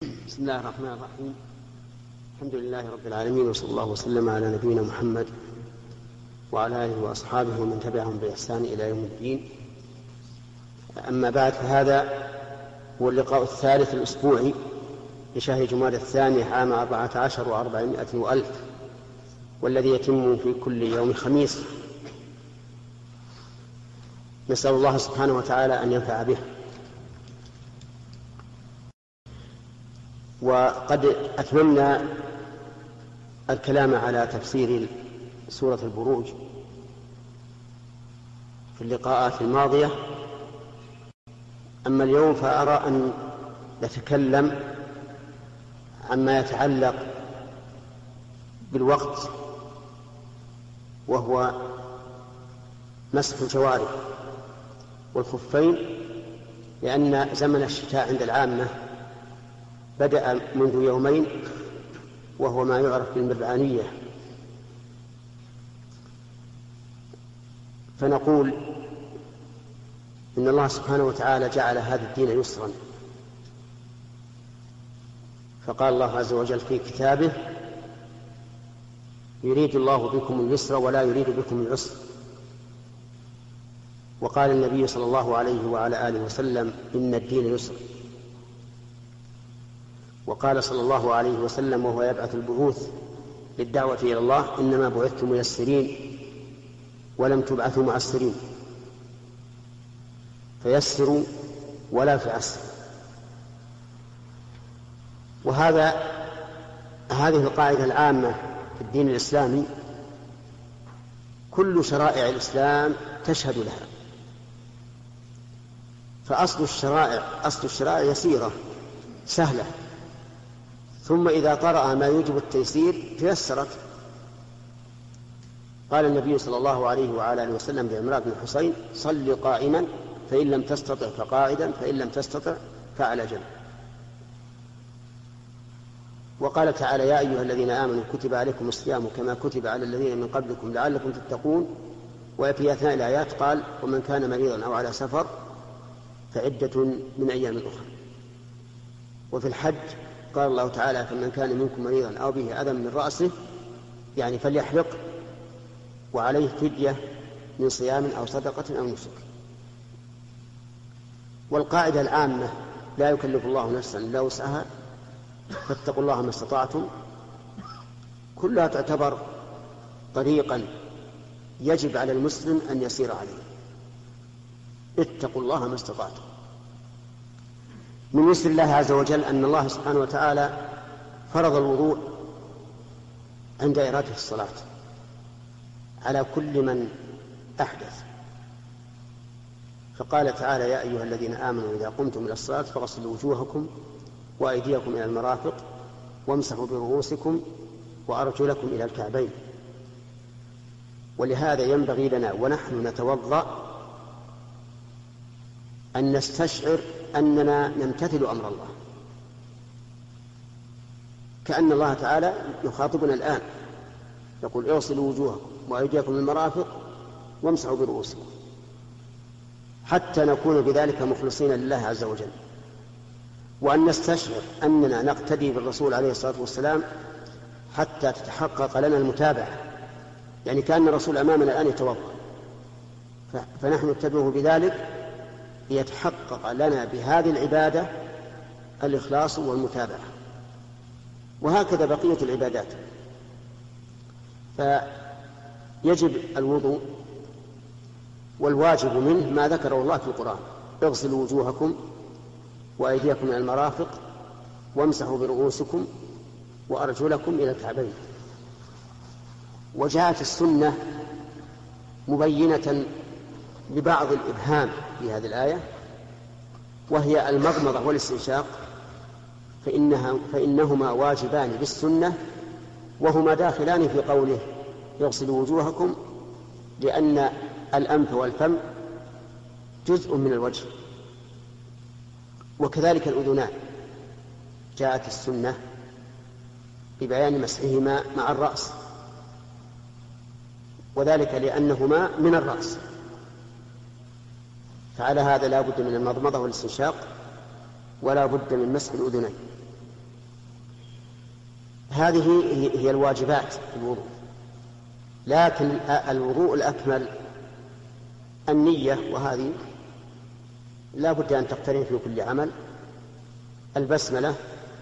بسم الله الرحمن الرحيم. الحمد لله رب العالمين، وصلى الله وسلم على نبينا محمد وعلى آله وأصحابه ومن تبعهم بإحسان إلى يوم الدين. أما بعد، فهذا هو اللقاء الثالث الأسبوعي لشهر جمادى الثاني عام 14 و400 وألف، والذي يتم في كل يوم خميس. نسأل الله سبحانه وتعالى أن ينفع به. وقد أتممنا الكلام على تفسير سورة البروج في اللقاءات الماضية. أما اليوم فأرى أن نتكلم عما يتعلق بالوقت، وهو مسح الجوارح والخفين، لأن زمن الشتاء عند العامة بدأ منذ يومين، وهو ما يعرف بالمرعانية. فنقول إن الله سبحانه وتعالى جعل هذا الدين يسرا، فقال الله عز وجل في كتابه: يريد الله بكم اليسر ولا يريد بكم العسر. وقال النبي صلى الله عليه وعلى آله وسلم: إن الدين يسر. وقال صلى الله عليه وسلم وهو يبعث البعوث للدعوة إلى الله: إنما بعثتم ميسرين ولم تبعثوا معسرين، فيسروا ولا تعسروا. هذه القاعدة العامة في الدين الإسلامي كل شرائع الإسلام تشهد لها. فأصل الشرائع يسيرة سهلة، ثم إذا طرأ ما يوجب التيسير تيسرت. قال النبي صلى الله عليه وعلى آله وسلم لعمران بن الحصين: صل قائما فإن لم تستطع فقاعدا فإن لم تستطع فعلى جنب. وقال تعالى: يا أيها الذين آمنوا كتب عليكم الصيام كما كتب على الذين من قبلكم لعلكم تتقون. وفي أثناء الآيات قال: ومن كان مريضا أو على سفر فعدة من أيام أخرى. وفي الحج قال الله تعالى: فمن كان منكم مريضا أو به أذى من رأسه يعني فليحلق، وعليه فدية من صيام أو صدقة أو نسك. والقاعدة العامة: لا يكلف الله نفسا إلا وسعها، فاتقوا الله ما استطعتم، كلها تعتبر طريقا يجب على المسلم أن يسير عليه. اتقوا الله ما استطعتم. من يسر الله عز وجل أن الله سبحانه وتعالى فرض الوضوء عند إرادة الصلاة على كل من أحدث، فقال تعالى: يا أيها الذين آمنوا إذا قمتم إلى الصلاة فاغسلوا وجوهكم وأيديكم إلى المرافق وامسحوا برؤوسكم وأرجلكم إلى الكعبين. ولهذا ينبغي لنا ونحن نتوضأ أن نستشعر أننا نمتثل أمر الله، كأن الله تعالى يخاطبنا الآن يقول: اغسلوا وجوهكم وأيديكم إلى المرافق وامسحوا برؤوسكم، حتى نكون بذلك مخلصين لله عز وجل. وأن نستشعر أننا نقتدي بالرسول عليه الصلاة والسلام حتى تتحقق لنا المتابعة، يعني كأن الرسول أمامنا الآن يتوضأ، فنحن نتبعه بذلك ليتحقق لنا بهذه العبادة الإخلاص والمتابعة. وهكذا بقية العبادات. فيجب الوضوء، والواجب منه ما ذكره الله في القرآن: اغسلوا وجوهكم وأيديكم إلى المرافق وامسحوا برؤوسكم وأرجلكم إلى الكعبين. وجاءت السنة مبينة لبعض الإبهام في هذه الآية، وهي المضمضة والاستنشاق، فإنهما واجبان بالسنة، وهما داخلان في قوله: يغسلوا وجوهكم، لأن الأنف والفم جزء من الوجه. وكذلك الأذنان جاءت السنة ببيان مسحهما مع الرأس، وذلك لأنهما من الرأس، فعلى هذا لا بد من المضمضة والاستنشاق ولا بد من مسح الأذنين. هذه هي الواجبات في الوضوء، لكن الوضوء الأكمل النية، وهذه لا بد أن تقترن في كل عمل. البسملة،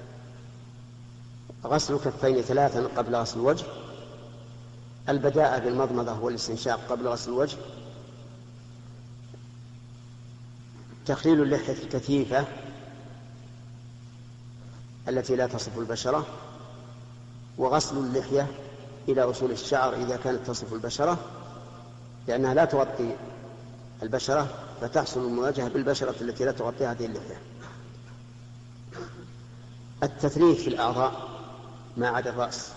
غسل الكفين 3 قبل غسل الوجه، البداءة بالمضمضة والاستنشاق قبل غسل الوجه، تخليل اللحية الكثيفة التي لا تصف البشرة، وغسل اللحية إلى أصول الشعر إذا كانت تصف البشرة، لأنها لا تغطي البشرة فتحصل المواجهة بالبشرة التي لا تغطي هذه اللحية. التثليث في الأعضاء ما عدا الرأس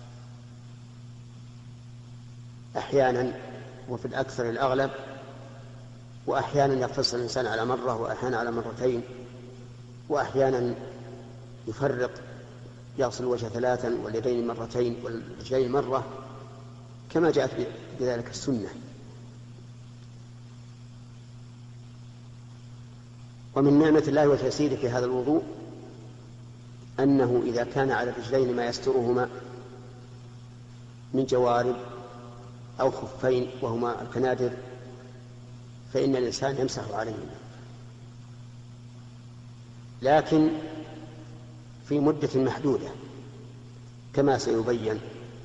أحيانا، وفي الأكثر الأغلب، وأحيانا يقتصر الإنسان على مرة، وأحيانا على مرتين، وأحيانا يفرق، يغسل الوجه 3 واليدين مرتين والرجلين مرة، كما جاءت بذلك السنة. ومن نعمة الله وتيسيره في هذا الوضوء أنه إذا كان على الرجلين ما يسترهما من جوارب أو خفين وهما الكنادر فإن الإنسان يمسح عليهما، لكن في مدة محدودة كما سيبين،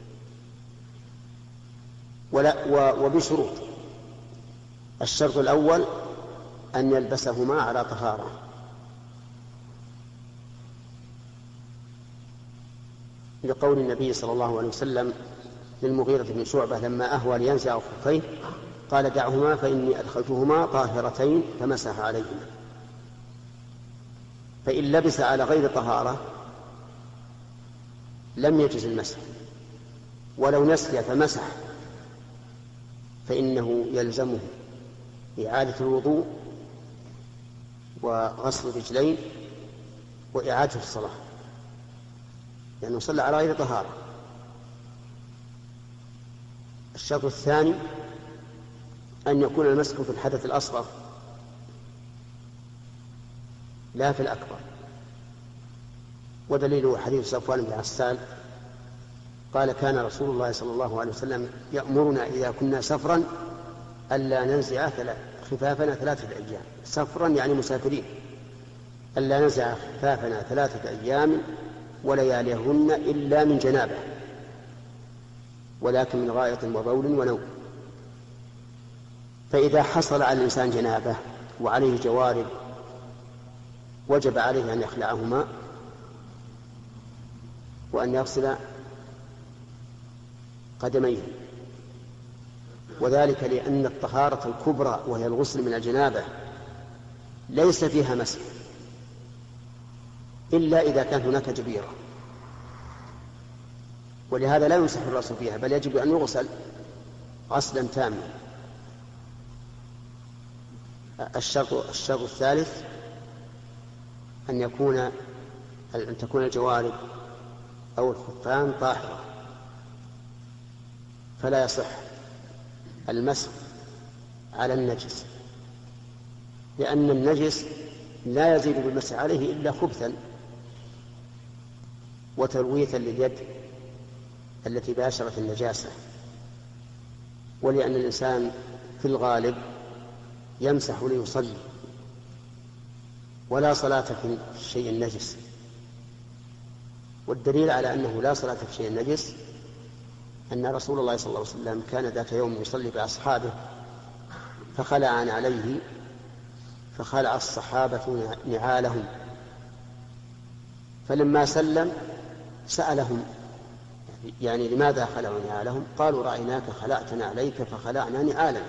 وبشروط. الشرط الأول أن يلبسهما على طهارة، لقول النبي صلى الله عليه وسلم للمغيرة بن شعبة لما أهوى لينزع خفيه قال: دعهما فإني أدخلتهما طاهرتين، فمسح عليهما. فإن لبس على غير طهارة لم يجز المسح، ولو نسي فمسح فإنه يلزمه إعادة الوضوء وغسل الرجلين وإعادة الصلاة، لأنه صلى على غير طهارة. الشرط الثاني أن يكون المسح في الحدث الأصغر لا في الأكبر، ودليله حديث صفوان بن عسال قال: كان رسول الله صلى الله عليه وسلم يأمرنا إذا كنا سفرا ألا ننزع خفافنا 3 أيام. سفرا يعني مسافرين، ألا ننزع خفافنا 3 أيام ولياليهن إلا من جنابه، ولكن من غائط وبول ونوم. فإذا حصل على الإنسان جنابه وعليه جوارب وجب عليه أن يخلعهما وأن يغسل قدميه، وذلك لأن الطهارة الكبرى وهي الغسل من الجنابة ليس فيها مسح إلا إذا كان هناك جبيرة، ولهذا لا يمسح الرأس فيها، بل يجب أن يغسل غسلا تاما. الشرط الثالث أن تكون الجوارب أو الخفان طاهرة، فلا يصح المسح على النجس، لأن النجس لا يزيد بالمسح عليه إلا خبثا وتلويثا لليد التي باشرت النجاسة، ولأن الإنسان في الغالب يمسح ليصلي، ولا صلاة في الشيء النجس. والدليل على أنه لا صلاة في الشيء النجس أن رسول الله صلى الله عليه وسلم كان ذات يوم يصلي بأصحابه فخلع عليه، فخلع الصحابة نعالهم، فلما سلم سألهم يعني لماذا خلعوا نعالهم؟ قالوا: رأيناك خلعتنا عليك فخلعنا نعالنا.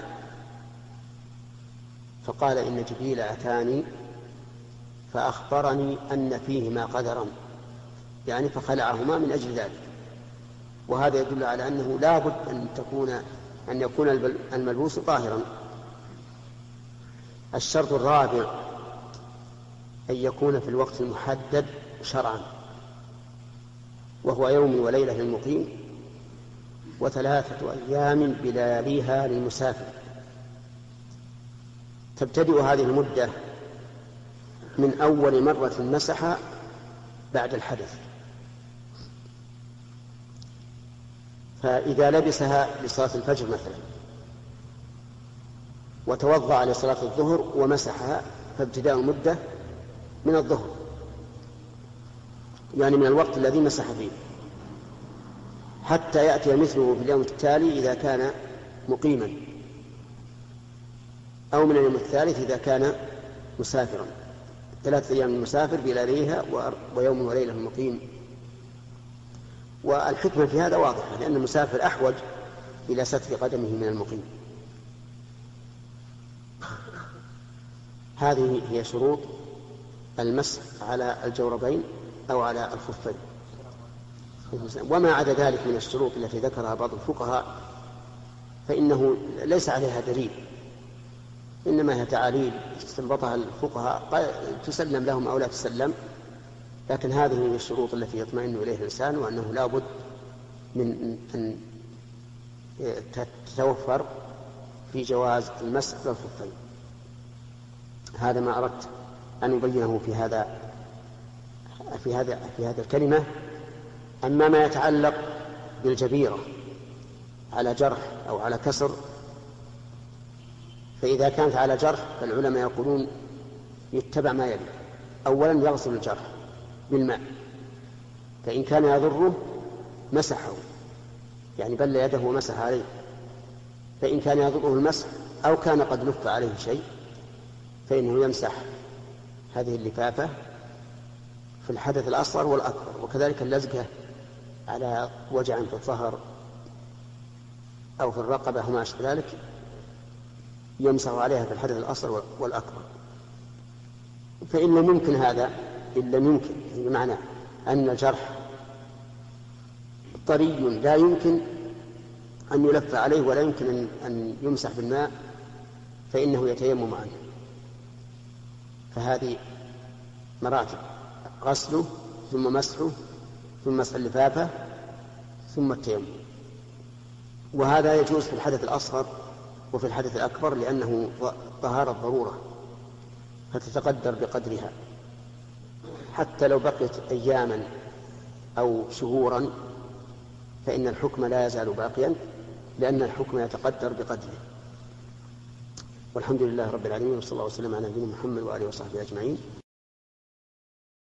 فقال: إن جبريل أتاني فأخبرني أن فيهما قدرا، يعني فخلعهما من أجل ذلك. وهذا يدل على أنه لا بد أن يكون الملبوس طاهرا. الشرط الرابع أن يكون في الوقت المحدد شرعا، وهو يوم وليلة للمقيم و3 أيام بلياليها للمسافر. تبتدئ هذه المدة من أول مرة مسح بعد الحدث، فإذا لبسها لصلاة الفجر مثلا وتوضأ لصلاة الظهر ومسحها، فابتداء المدة من الظهر، يعني من الوقت الذي مسح فيه، حتى يأتي مثله في اليوم التالي إذا كان مقيما، أو من اليوم الثالث إذا كان مسافرا. 3 أيام المسافر بلياليها ويوم وليلة المقيم. والحكمة في هذا واضحة، لأن المسافر أحوج إلى ستر قدمه من المقيم. هذه هي شروط المسح على الجوربين أو على الخفين. وما عدا ذلك من الشروط التي ذكرها بعض الفقهاء فإنه ليس عليها دليل، إنما هي تعاليل استنبطها الفقهاء، تسلم لهم أو لا تسلم، لكن هذه هي الشروط التي يطمئن إليها الإنسان، وأنه لا بد من أن تتوفر في جواز المسح للخفين. هذا ما أردت أن أبينه في هذا الكلمة. أما ما يتعلق بالجبيرة على جرح أو على كسر، فإذا كانت على جرح فالعلماء يقولون يتبع ما يلي: أولا يغسل الجرح بالماء، فإن كان يضره مسحه، يعني بل يده ومسح عليه. فإن كان يضره المسح أو كان قد لف عليه شيء فإنه يمسح هذه اللفافة في الحدث الأصغر والأكبر. وكذلك اللزقة على وجع في الظهر أو في الرقبة وما أشبه ذلك يمسح عليها في الحدث الأصغر والأكبر. فإن لم يمكن هذا، إن لم يمكن بمعنى أن الجرح طري لا يمكن أن يلف عليه ولا يمكن أن يمسح بالماء، فإنه يتيمم عنه. فهذه مراتب: غسله ثم مسحه ثم مسح اللفافة ثم التيمم. وهذا يجوز في الحدث الأصغر وفي الحدث الأكبر، لأنه طهارة ضرورة فتتقدر بقدرها، حتى لو بقيت أياما أو شهورا فإن الحكم لا يزال باقيا، لأن الحكم يتقدر بقدره. والحمد لله رب العالمين، وصلى الله وسلم على نبينا محمد وآله وصحبه أجمعين.